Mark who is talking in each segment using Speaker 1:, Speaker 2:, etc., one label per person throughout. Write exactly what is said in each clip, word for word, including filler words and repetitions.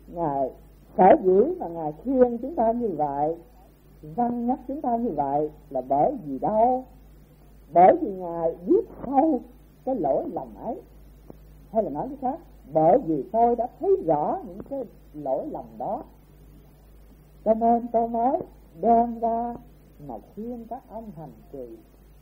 Speaker 1: Ngài sở dĩ mà Ngài khuyên chúng ta như vậy, răn nhắc chúng ta như vậy là bởi vì đâu? Bởi vì Ngài biết sâu cái lỗi lầm ấy. Hay là nói cái khác, bởi vì tôi đã thấy rõ những cái lỗi lầm đó, cho nên tôi mới đem ra mà khuyên các ông hành trì.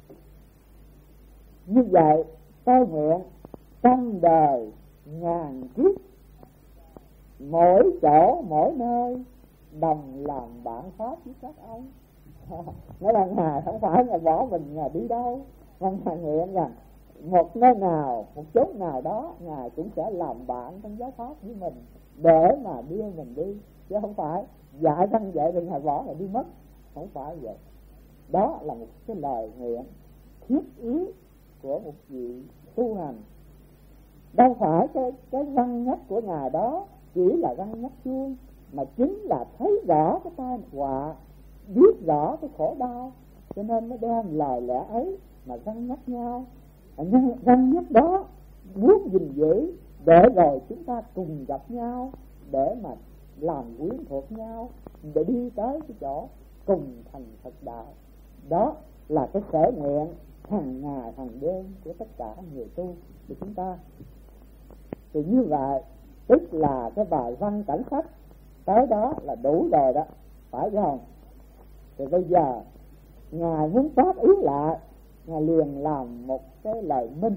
Speaker 1: Như vậy tôi nguyện trong đời ngàn kiếp, mỗi chỗ mỗi nơi đồng làm bạn pháp với các ông. Nói là Ngài không phải Ngài bỏ mình Ngài đi đâu, mà Ngài nguyện rằng một nơi nào, một chốn nào đó Ngài cũng sẽ làm bạn trong giáo pháp với mình để mà đưa mình đi, chứ không phải dạy thân dạy thì Ngài bỏ Ngài đi mất, không phải vậy. Đó là một cái lời nguyện thiết yếu của một vị tu hành. Đâu phải cái cái răn nhắc của Ngài đó chỉ là răn nhắc chuông, mà chính là thấy rõ cái tai họa, biết rõ cái khổ đau, cho nên mới đem lời lẽ ấy mà răn nhắc nhau. Răn nhắc đó muốn gìn giữ để rồi chúng ta cùng gặp nhau, để mà làm quyến thuộc nhau, để đi tới cái chỗ cùng thành Phật đạo. Đó là cái sở nguyện hàng ngày hàng đêm của tất cả người tu của chúng ta. Thì như vậy tức là cái bài văn cảnh sách tới đó là đủ rồi đó, phải không? Thì bây giờ Ngài muốn phát ý lại, Ngài liền làm một cái lời minh.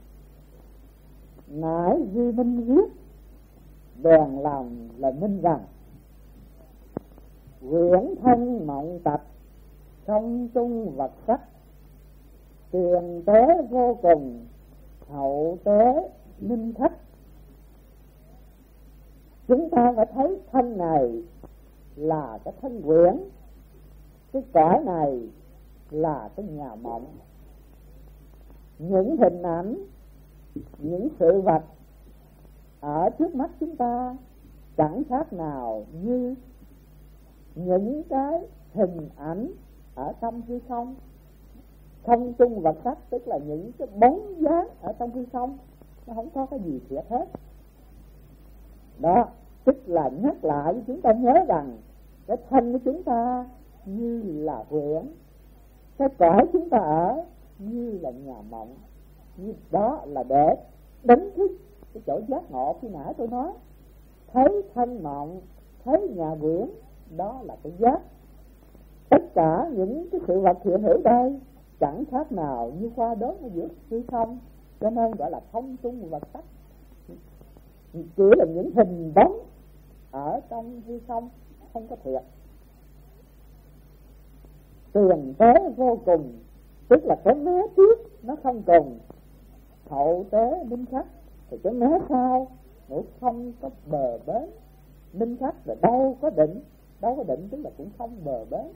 Speaker 1: Nãy Duy Minh viết bèn làm lời minh rằng: quyển thân mộng tập, song trung vật sắc, tiền tế vô cùng, hậu tế minh khách. Chúng ta phải thấy thân này là cái thân quyển, cái cõi này là cái nhà mộng. Những hình ảnh, những sự vật ở trước mắt chúng ta chẳng khác nào như những cái hình ảnh ở trong hư không. Không trung vật sắc tức là những cái bóng dáng ở trong hư không, nó không có cái gì thiệt hết. Đó, tức là nhắc lại với chúng ta nhớ rằng cái thân của chúng ta như là quyển, cái cõi chúng ta ở như là nhà mộng. Như đó là để đánh thức cái chỗ giác ngộ khi nãy tôi nói. Thấy thân mộng, thấy nhà quyển, đó là cái giác. Tất cả những cái sự vật hiện hữu đây chẳng khác nào như qua đớn ở giữa hư không, cho nên gọi là không trung vật sắc. Chỉ là những hình bóng ở trong hư không, không có thiệt. Tiền tế vô cùng, tức là cái mé trước nó không cùng, hậu tế minh khách, thì cái mé sau nó không có bờ bến. Minh khách là đâu có định, đâu có định tức là cũng không bờ bến.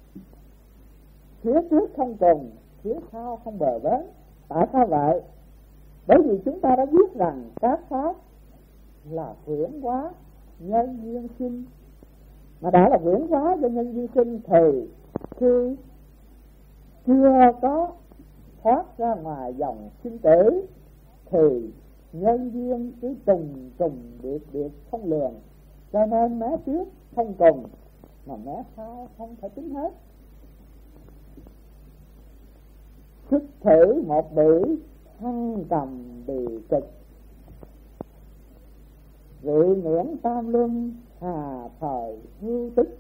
Speaker 1: Phía trước không cùng, phía sau không bờ bến. Tại sao vậy? Bởi vì chúng ta đã biết rằng các pháp là huyễn hóa nhân duyên sinh. Mà đã là huyễn hóa do nhân duyên sinh thì khi chưa có thoát ra ngoài dòng sinh tử thì nhân duyên cứ trùng trùng biệt biệt không lường, cho nên mé trước không cùng mà mé sau không thể tính hết. Sức thử một bỉ thăng trầm bì kịch, vị miễn tam luân hà thời hưu tích.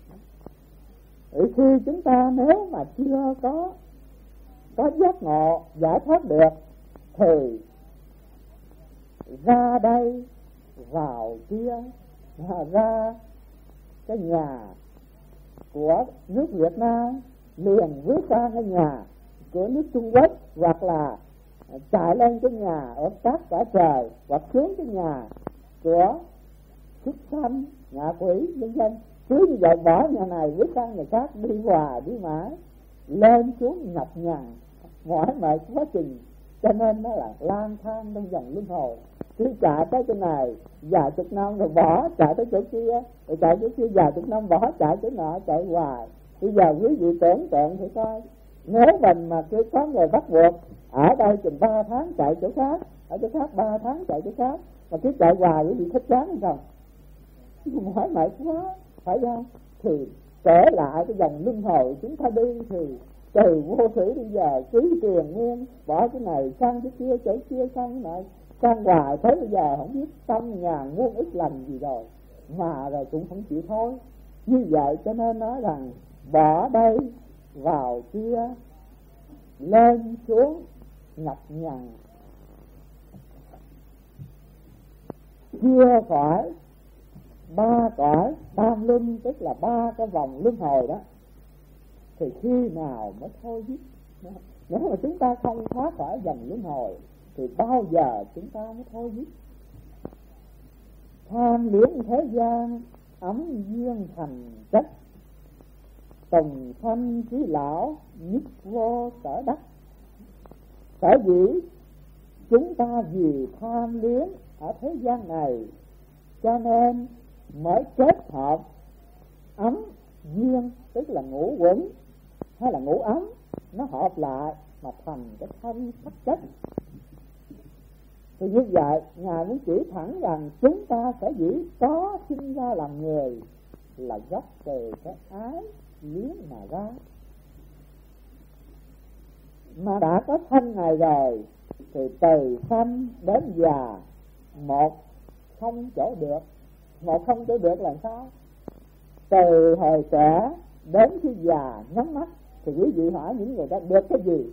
Speaker 1: Vì khi chúng ta nếu mà chưa có có giác ngộ giải thoát được thì ra đây vào kia, ra cái nhà của nước Việt Nam liền bước sang cái nhà của nước Trung Quốc, hoặc là chạy lên cái nhà ở các cõi trời, hoặc xuống cái nhà của súc sanh, ngạ quỷ vân vân. Cứ như vậy bỏ nhà này bước sang nhà khác, đi hòa đi mãi, lên xuống nhọc nhằn mỏi mệt quá trình, cho nên nó là lang thang trong vòng luân hồi. Cứ chạy tới chỗ này vài chục năm rồi bỏ, chạy tới chỗ kia rồi chạy chỗ kia vài chục năm bỏ, chạy chỗ nọ chạy hoài. Bây giờ quý vị tưởng tượng thử coi, nếu mình mà cứ có người bắt buộc ở đây chừng ba tháng chạy chỗ khác, ở chỗ khác ba tháng chạy chỗ khác, mà cứ chạy hoài quý vị thích chán hay không? mỏi mệt quá, phải không? Thì trở lại cái dòng luân hồi chúng ta đi, thì từ vô thủy bây giờ cứ truyền nguyên, bỏ cái này sang cái kia, chỗ kia sang cái này, sang hoài thế bây giờ không biết trăm ngàn muôn ức lần gì rồi, mà rồi cũng không chịu thôi. Như vậy cho nên nói rằng bỏ đây vào kia, lên xuống nhập nhằn, chia khỏi ba cõi tam luân, tức là ba cái vòng luân hồi đó, thì khi nào mới thôi dứt? Nếu mà chúng ta không thoát khỏi vòng luân hồi thì bao giờ chúng ta mới thôi dứt? Tham luyến thế gian ấm duyên thành chất, tùng sanh trí lão nhất vô sở đắc. Sở dĩ chúng ta vì tham luyến ở thế gian này cho nên mới kết hợp ấm duyên, tức là ngũ quẩn hay là ngũ ấm, nó hợp lại mà thành cái thân sắc chất. Thì như vậy Ngài muốn chỉ thẳng rằng chúng ta sẽ dĩ có sinh ra làm người là gốc từ cái ái luyến mà ra. Mà đã có thân này rồi thì từ sanh đến già một không chỗ được. Một không chỗ được là sao? Từ hồi trẻ đến khi già nhắm mắt thì quý vị hỏi những người đó được cái gì?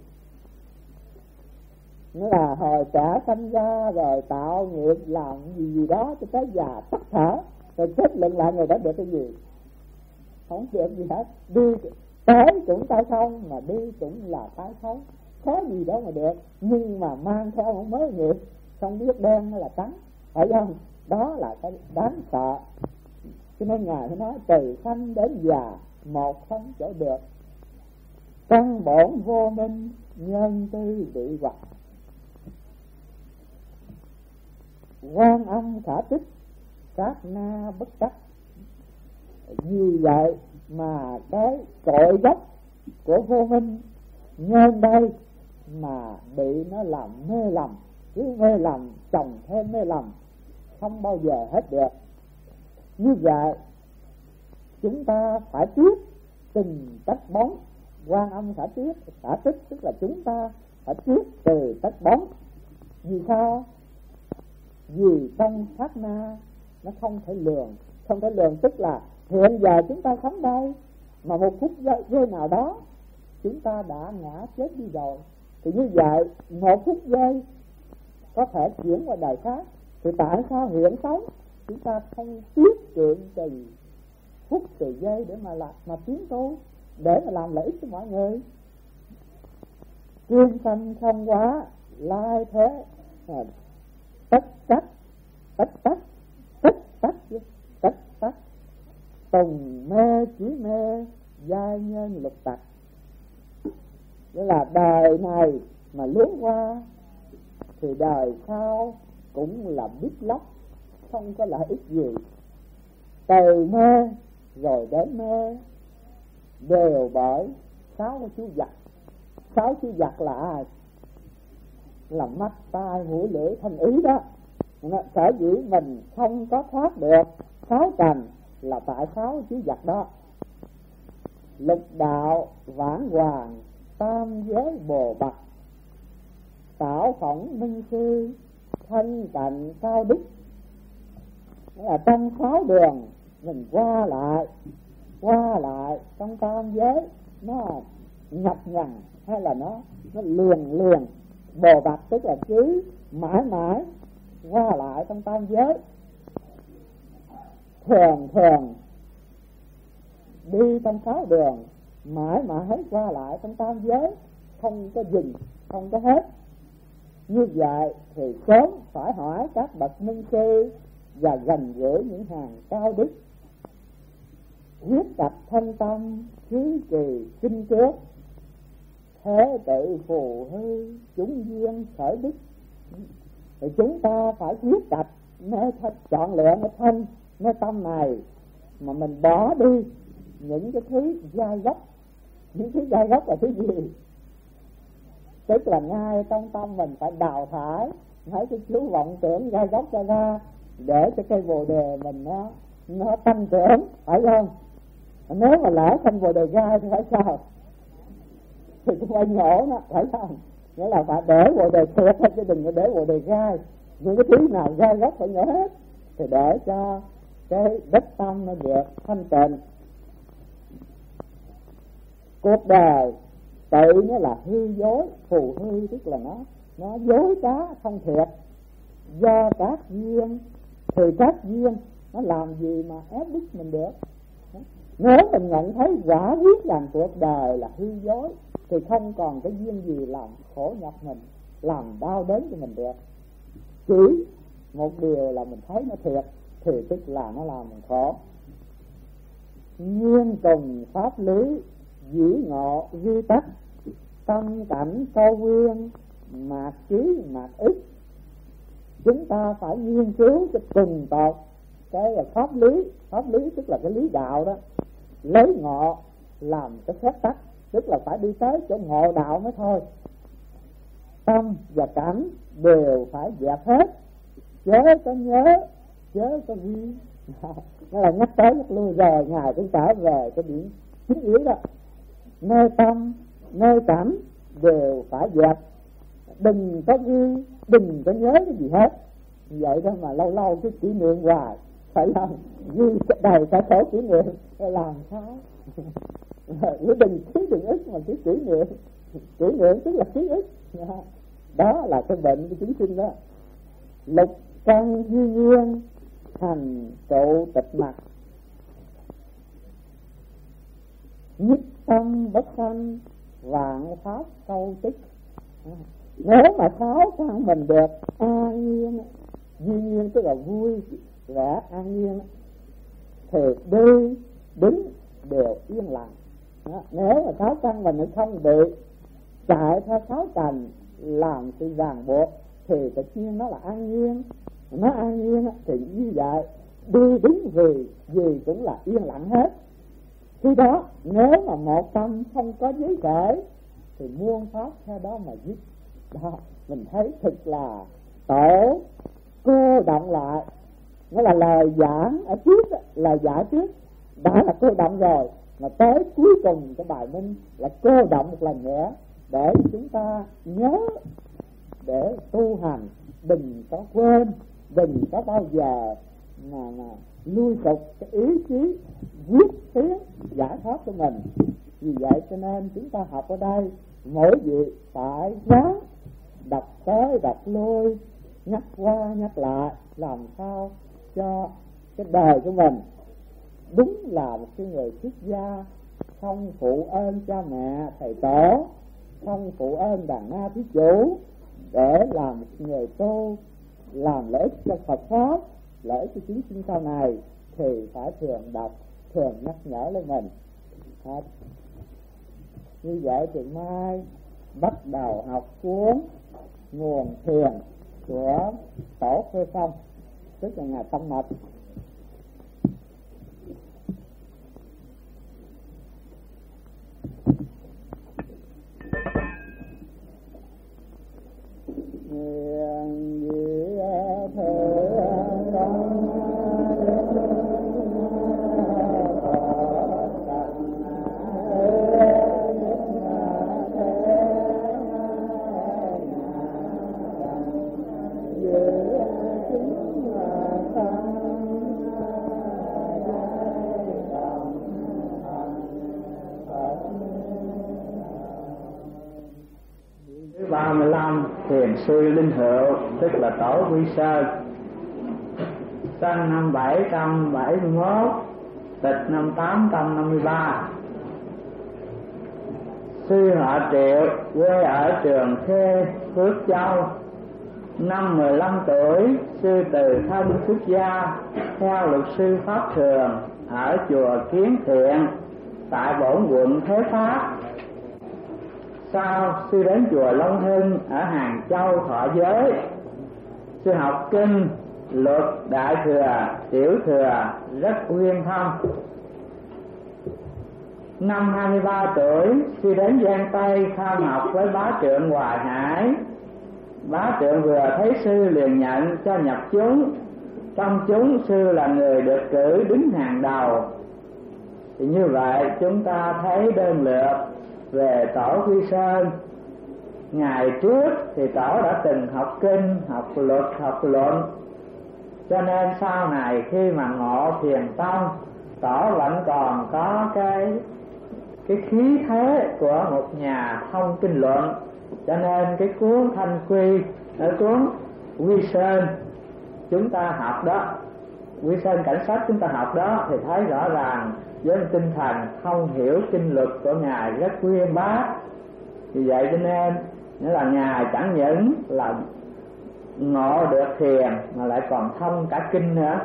Speaker 1: Nó là hồi trẻ sanh ra rồi tạo nghiệp làm gì gì đó cho tới già tắt thở, rồi kết luận lại người đó được cái gì? Không được gì hết. Đi tới cũng tay không, mà đi cũng là tay không, có gì đó mà được, nhưng mà mang theo một mớ nghiệp không biết đen hay là trắng, phải không? Đó là cái đáng sợ. Cho nên Ngài phải nói từ sanh đến già một không chỗ được, căn bổn vô minh nhân tư bị hoặc, quan âm khả tích sát na bất đắc. Vì vậy mà cái cội gốc của vô minh nhân đây mà bị nó làm mê lầm, cứ mê lầm chồng thêm mê lầm, không bao giờ hết được. Như vậy chúng ta phải tiếp từng tách bóng. Quan âm khả tiếp khả tích tức là chúng ta phải tiếp từ tách bóng. Vì sao? Vì trong sát na nó không thể lường. Không thể lường tức là hiện giờ chúng ta sống đây, mà một phút giây nào đó chúng ta đã ngã chết đi rồi. Thì như vậy một phút giây có thể chuyển qua đời khác. Thì tại sao hiện sống chúng ta không tiết kiệm từng phút từ giây để mà làm, mà tiến tu, để mà làm lợi ích cho mọi người? Chuyên sanh không quá lai thế tất tắc tất tắc tất tắc tất tắc tùng mê chỉ mê giai nhân lục tặc. Nghĩa là đời này mà lướt qua thì đời sau cũng là biết lóc, không có lợi ích gì. Từ mê rồi đến mê đều bởi sáu cái chú giặc. Sáu chú giặc là ai? Là mắt, tai, mũi, lưỡi, thân, ý đó. Sở dĩ mình không có thoát được sáu trần là tại sáu chú giặc đó. Lục đạo vãng hoàng tam giới bồ bạc, tạo phỏng minh sư thanh tịnh cao đức. Đó là trong sáu đường mình qua lại qua lại trong tam giới, nó nhập nhằn hay là nó nó liền liền. Bồ bạc tức là cứ mãi mãi qua lại trong tam giới, thường thường đi trong sáu đường, mãi mãi qua lại trong tam giới, không có dừng, không có hết. Như vậy thì sớm phải hỏi các bậc minh sư và gần gũi những hàng cao đức, huyết tập thanh tâm khí trì kinh trước, thế tự phù hư chúng duyên khởi đức. Thì chúng ta phải quyết tập nơi chọn lựa nơi thân nơi tâm này mà mình bỏ đi những cái thứ gai góc. Những thứ gai góc là thứ gì? Tức là ngay trong tâm mình phải đào thải mấy cái chú vọng tưởng gai góc ra ra, để cho cây bồ đề mình nó nó tăng trưởng, phải không? Nếu mà lỡ không Bồ Đề gai thì phải sao? Thì cũng phải nhổ nó, phải không? Nghĩa là phải để Bồ Đề thiệt thôi chứ đừng có để Bồ Đề gai. Những cái thứ nào gai góc phải nhổ hết, thì để cho cái đất tâm nó được thanh tịnh. Cuộc đời tự nó là hư dối, phù hư, tức là nó nó dối trá không thiệt. Do các duyên, thì các duyên nó làm gì mà ép bức mình được? Nếu mình nhận thấy quả quyết rằng cuộc đời là hư dối, thì không còn cái duyên gì làm khổ nhọc mình, làm đau đớn cho mình được. Chỉ một điều là mình thấy nó thiệt, thì tức là nó làm mình khổ. Nhiên cùng pháp lý dĩ ngộ duy tắc, tâm cảnh câu nguyên mạt trí mạt ức. Chúng ta phải nghiên cứu cho từng tột cái là pháp lý. Pháp lý tức là cái lý đạo đó, lấy ngộ làm cái phép tắc, tức là phải đi tới chỗ ngộ đạo mới thôi. Tâm và cảnh đều phải dẹp hết, chớ có nhớ, chớ có ghi. Nó là nhắc tới nhắc lui rồi, Ngài cũng trở về cái điểm chính yếu đó. Nơi tâm, nơi cảnh đều phải dẹp, đừng có ghi, đừng có nhớ cái gì hết. Vậy đó mà lâu lâu cái kỷ niệm hoài, phải không? Ghi đầy cả sổ kỷ niệm, làm sao? Đừng ký đừng ức mà ký kỷ niệm. Kỷ niệm tức là ký ức. Đó là cái bệnh của chúng sinh đó. Lục căn duy nhiên thành trụ tịch mặt, nhất tâm bất sanh vạn pháp câu tích. Nếu mà sáu căn mình được an nhiên, duy nhiên tức là vui vẻ an nhiên, thì đi đứng đều yên lặng. Đó. Nếu mà sáu căn mình nó không bị chạy theo sáu cảnh làm sự ràng buộc, thì tự nhiên nó là an nhiên. Nó an nhiên thì như vậy, đi đứng gì gì cũng là yên lặng hết. Khi đó nếu mà một tâm không có giới thể, thì muôn pháp theo đó mà dứt. Đó, mình thấy thực là tổ cô động lại. Nó là lời giảng ở trước, lời giải trước đã là cô động rồi, mà tới cuối cùng cái bài minh là cô động một lần nữa để chúng ta nhớ, để tu hành. Đừng có quên, đừng có bao giờ mà, mà lui sụp cái ý chí quyết tiến giải thoát của mình. Vì vậy cho nên chúng ta học ở đây, mỗi vị phải ráng đọc tới đọc lui, nhắc qua nhắc lại, làm sao cho cái đời của mình đúng là một cái người xuất gia, không phụ ơn cha mẹ thầy tổ, không phụ ơn đàn na thí chủ, để làm một người tu, làm lợi ích cho Phật pháp, lợi ích cho chúng sinh sau này, thì phải thường đọc, thường nhắc nhở lên mình. Hết. Như vậy thì mai bắt đầu học cuốn Nguồn Thiền của Tổ Phê Phong, tức là Ngài Tâm Mật. Nguyện gì thơ tâm
Speaker 2: ba mươi lăm Thiền sư Linh Hữu, tức là Tổ Quy Sơn, sinh năm bảy trăm bảy mươi mốt, tịch năm tám trăm năm mươi ba. Sư họ Triệu, quê ở Trường Khê, Phước Châu. Năm mười lăm tuổi, sư từ thân xuất gia theo luật sư pháp thường ở chùa Kiến Thiện tại Bổn Quận Thế Pháp. Sau sư đến chùa Long Hưng ở Hàng Châu thọ giới. Sư học kinh, luật, đại thừa, tiểu thừa rất uyên thâm. Năm hai mươi ba tuổi, sư đến Giang Tây khao học với bá trượng Hoài Hải. Bá trượng vừa thấy sư liền nhận cho nhập chúng, trong chúng sư là người được cử đứng hàng đầu. Thì như vậy chúng ta thấy đơn lượt về Tổ Quy Sơn. Ngày trước thì Tổ đã từng học kinh, học luật, học luận, cho nên sau này khi mà ngộ Thiền Tông, Tổ vẫn còn có cái cái khí thế của một nhà thông kinh luận. Cho nên cái cuốn Thanh Quy, ở cuốn Quy Sơn chúng ta học đó, Quy Sơn Cảnh Sách chúng ta học đó, thì thấy rõ ràng với tinh thần thông hiểu kinh luật của Ngài rất uyên bác. Vì vậy cho nên nghĩa là Ngài chẳng những là ngộ được thiền mà lại còn thông cả kinh nữa.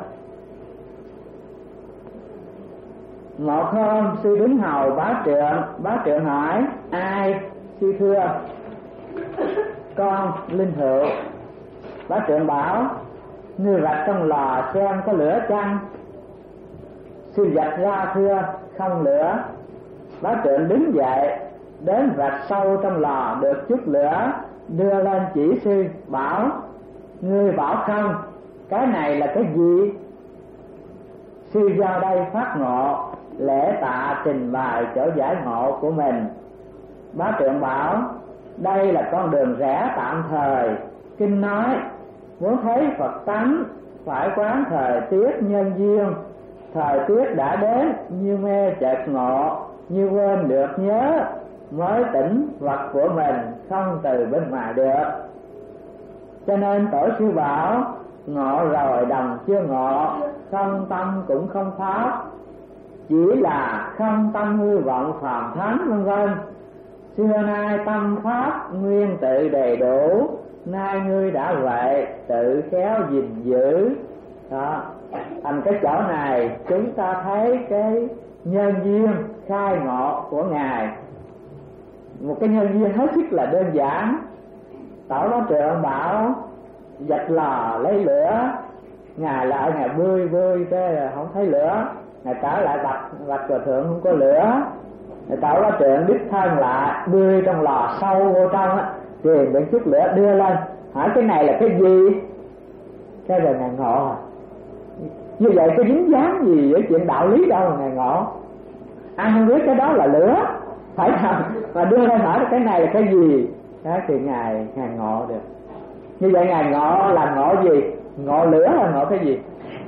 Speaker 2: Một hôm sư đứng hầu Bá Trượng, Bá Trượng hỏi: ai? Sư thưa: con Linh Hữu. Bá Trượng bảo: ngươi rạch trong lò xem có lửa chăng? Sư vạch ra thưa: không lửa. Bá Trượng đứng dậy đến rạch sâu trong lò được chút lửa, đưa lên chỉ sư bảo: ngươi bảo không, cái này là cái gì? Sư do đây phát ngộ, lễ tạ trình bày chỗ giải ngộ của mình. Bá Trượng bảo: đây là con đường rẽ tạm thời. Kinh nói muốn thấy Phật tánh phải quán thời tiết nhân duyên. Thời tiết đã đến, như mê chợt ngộ, như quên được nhớ, mới tỉnh vật của mình không từ bên ngoài được. Cho nên Tổ sư bảo: ngộ rồi đồng chưa ngộ, không tâm cũng không pháp, chỉ là không tâm hư vọng phàm thánh vân vân. Xưa nay tâm pháp nguyên tự đầy đủ, nay ngươi đã vậy tự khéo gìn giữ. Đó, thành cái chỗ này chúng ta thấy cái nhân duyên khai ngộ của Ngài, một cái nhân duyên hết sức là đơn giản. Tổ Bá Trượng bảo vạch lò lấy lửa, Ngài lại Ngài bươi bươi cái là không thấy lửa, Ngài trở lại vạch vạch Hòa Thượng không có lửa. Tổ Bá Trượng đích thân lại bươi trong lò sâu vô trong á, tìm được chút lửa đưa lên, hỏi cái này là cái gì? Cái rồi Ngài ngộ à. Như vậy có dính dáng gì với chuyện đạo lý đâu mà Ngài ngộ. Ai không biết cái đó là lửa, phải không? Mà đưa lên hỏi cái này là cái gì? Đó thì Ngài Ngài ngộ được. Như vậy Ngài ngộ là ngộ gì? Ngộ lửa là ngộ cái gì?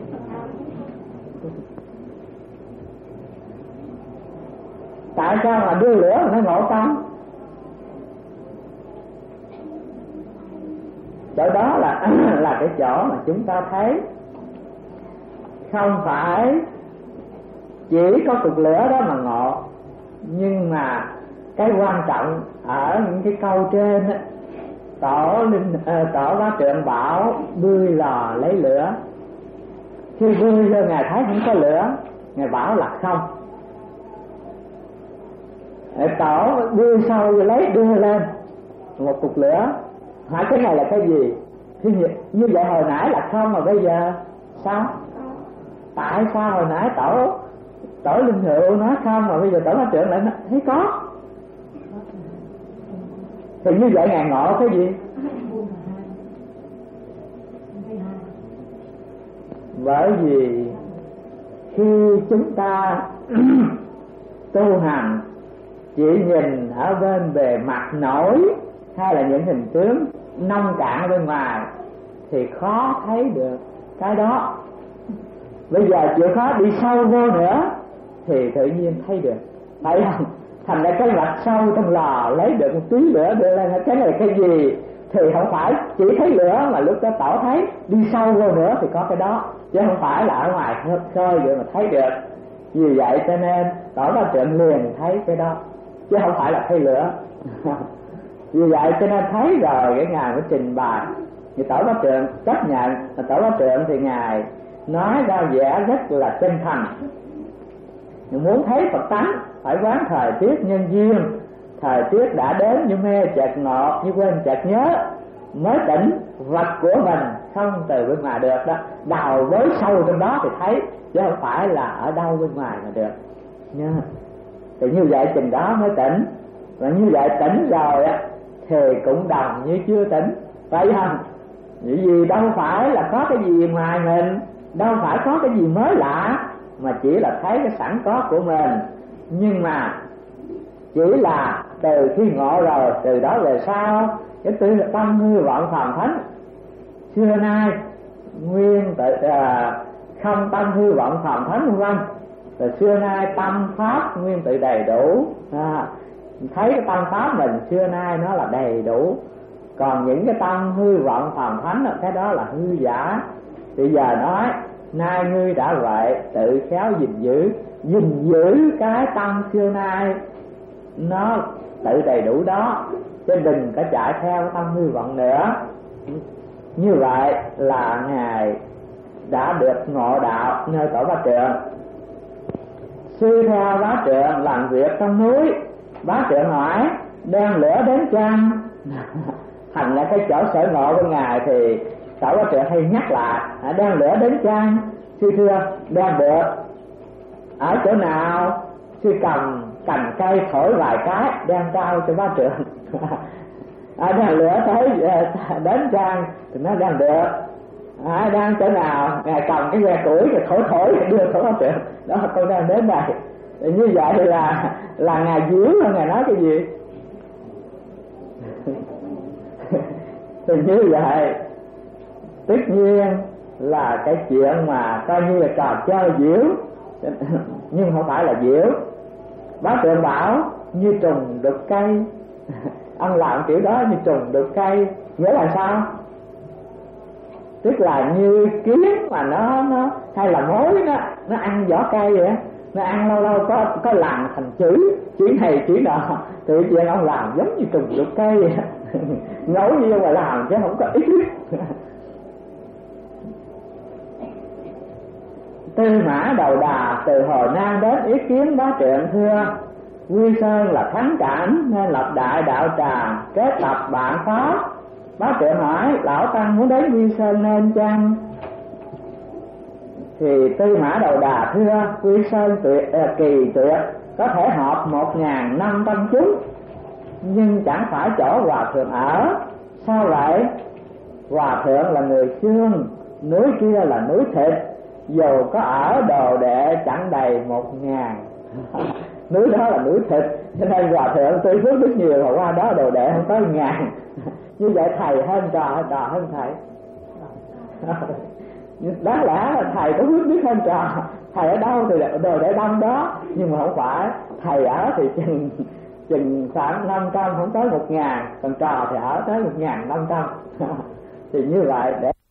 Speaker 2: Tại sao mà đưa lửa mà nó ngộ tâm? Chỗ đó là là cái chỗ mà chúng ta thấy không phải chỉ có cục lửa đó mà ngộ, nhưng mà cái quan trọng ở những cái câu trên á, Tổ linh uh, Tổ Bá Trượng bảo bươi lò lấy lửa. Khi bươi lên Ngài thấy không có lửa, Ngài bảo là không. Tổ bươi sâu lấy đưa lên một cục lửa, hỏi cái này là cái gì? Thì như vậy hồi nãy là không, mà bây giờ sao? Tại sao hồi nãy Tổ Tổ Linh Hữu nói không mà bây giờ Tổ Bá Trượng lại nói thấy có? Thì như vậy Ngài ngộ cái gì? Bởi vì khi chúng ta tu hành chỉ nhìn ở bên bề mặt nổi hay là những hình tướng nông cạn bên ngoài thì khó thấy được cái đó. Bây giờ chịu khó đi sâu vô nữa thì tự nhiên thấy được, phải không? Thành ra cái vạch sâu trong lò lấy được một tí lửa đưa lên, cái này là cái gì? Thì không phải chỉ thấy lửa mà lúc đó Tổ thấy đi sâu vô nữa thì có cái đó, chứ không phải là ở ngoài khơi vậy mà thấy được. Vì vậy cho nên Tổ Bá Trượng liền thấy cái đó, chứ không phải là thấy lửa. Vì vậy cho nên thấy rồi cái Ngài mới trình bày. Thì Tổ Bá Trượng chấp nhận. Tổ Bá Trượng thì Ngài nói ra vẻ rất là chân thành. Muốn thấy Phật tánh phải quán thời tiết nhân duyên. Thời tiết đã đến như mê chợt ngộ, như quên chợt nhớ, mới tỉnh vật của mình không từ bên ngoài được đó. Đào với sâu trong đó thì thấy, chứ không phải là ở đâu bên ngoài mà được nha. Thì như vậy chừng đó mới tỉnh. Và như vậy tỉnh rồi á thì cũng đồng như chưa tỉnh, phải không? Vì gì đâu phải là có cái gì ngoài mình, đâu phải có cái gì mới lạ, mà chỉ là thấy cái sẵn có của mình. Nhưng mà chỉ là từ khi ngộ rồi, từ đó về sau cái tư tâm hư vọng phàm thánh xưa nay nguyên tự à, không tâm hư vọng phàm thánh vân vân, từ xưa nay tâm pháp nguyên tự đầy đủ. À, thấy cái tâm pháp mình xưa nay nó là đầy đủ, còn những cái tâm hư vọng phàm thánh cái đó là hư giả. Bây giờ nói nay ngươi đã vậy, tự khéo gìn giữ, gìn giữ cái tâm xưa nay nó tự đầy đủ đó, chứ đừng có chạy theo tâm hư vọng nữa. Như vậy là ngài đã được ngộ đạo nơi tổ Bá Trượng. Sư theo Bá Trượng làm việc trong núi. Bá Trượng hỏi đem lửa đến chăng? Thành ra cái chỗ sở ngộ của ngài thì tổ Bá Trượng hay nhắc lại đem lửa đến chăng. Sư thưa đem được. Ở chỗ nào? Sư cầm cành cây thổi vài cái đem trao cho Bá Trượng. À, đem lửa tới đến chăng thì nó đem được. À, đang chỗ nào? Ngài cầm cái que củi rồi thổi thổi đưa thổi Bá Trượng. Đó, con đang đến đây. Thì như vậy là là ngài diễu hơn ngài nói cái gì? Thì như vậy tất nhiên là cái chuyện mà coi như là trò chơi diễu, nhưng không phải là diễu. Bá Trượng bảo như trùng đục cây. Ông làm kiểu đó như trùng đục cây, nghĩa là sao? Tức là như kiến mà nó nó hay là mối nó nó ăn vỏ cây vậy, nó ăn lâu lâu có có làm thành chữ chữ này chữ nọ, tự nhiên ông làm giống như trùng đục cây vậy. Ngẫu nhiên mà làm chứ không có ý. Tư Mã Đầu Đà từ Hồ Nam đến ý kiến Bá Trượng thưa: Quy Sơn là thắng cảnh nên lập đại đạo tràng, kết tập bạn pháp. Bá Trượng hỏi lão tăng muốn đến Quy Sơn nên chăng? Thì Tư Mã Đầu Đà thưa: Quy Sơn tuyệt uh, kỳ tuyệt, có thể họp một ngàn năm trăm chúng, nhưng chẳng phải chỗ hòa thượng ở. Sao vậy? Hòa thượng là người xương, núi kia là núi thịt, dù có ở đồ đệ chẳng đầy một ngàn. Núi đó là núi thịt, cho nên hòa thượng tuy phước rất nhiều mà qua đó đồ đệ không tới ngàn. Như vậy thầy hơn trò, trò hơn thầy. Đáng lẽ là thầy có phước biết hơn trò. Thầy ở đâu thì đồ đệ đông đó, nhưng mà không phải. Thầy ở thì chừng chừng khoảng năm trăm, không tới một ngàn, còn trò thì ở tới một ngàn năm trăm. Thì như vậy để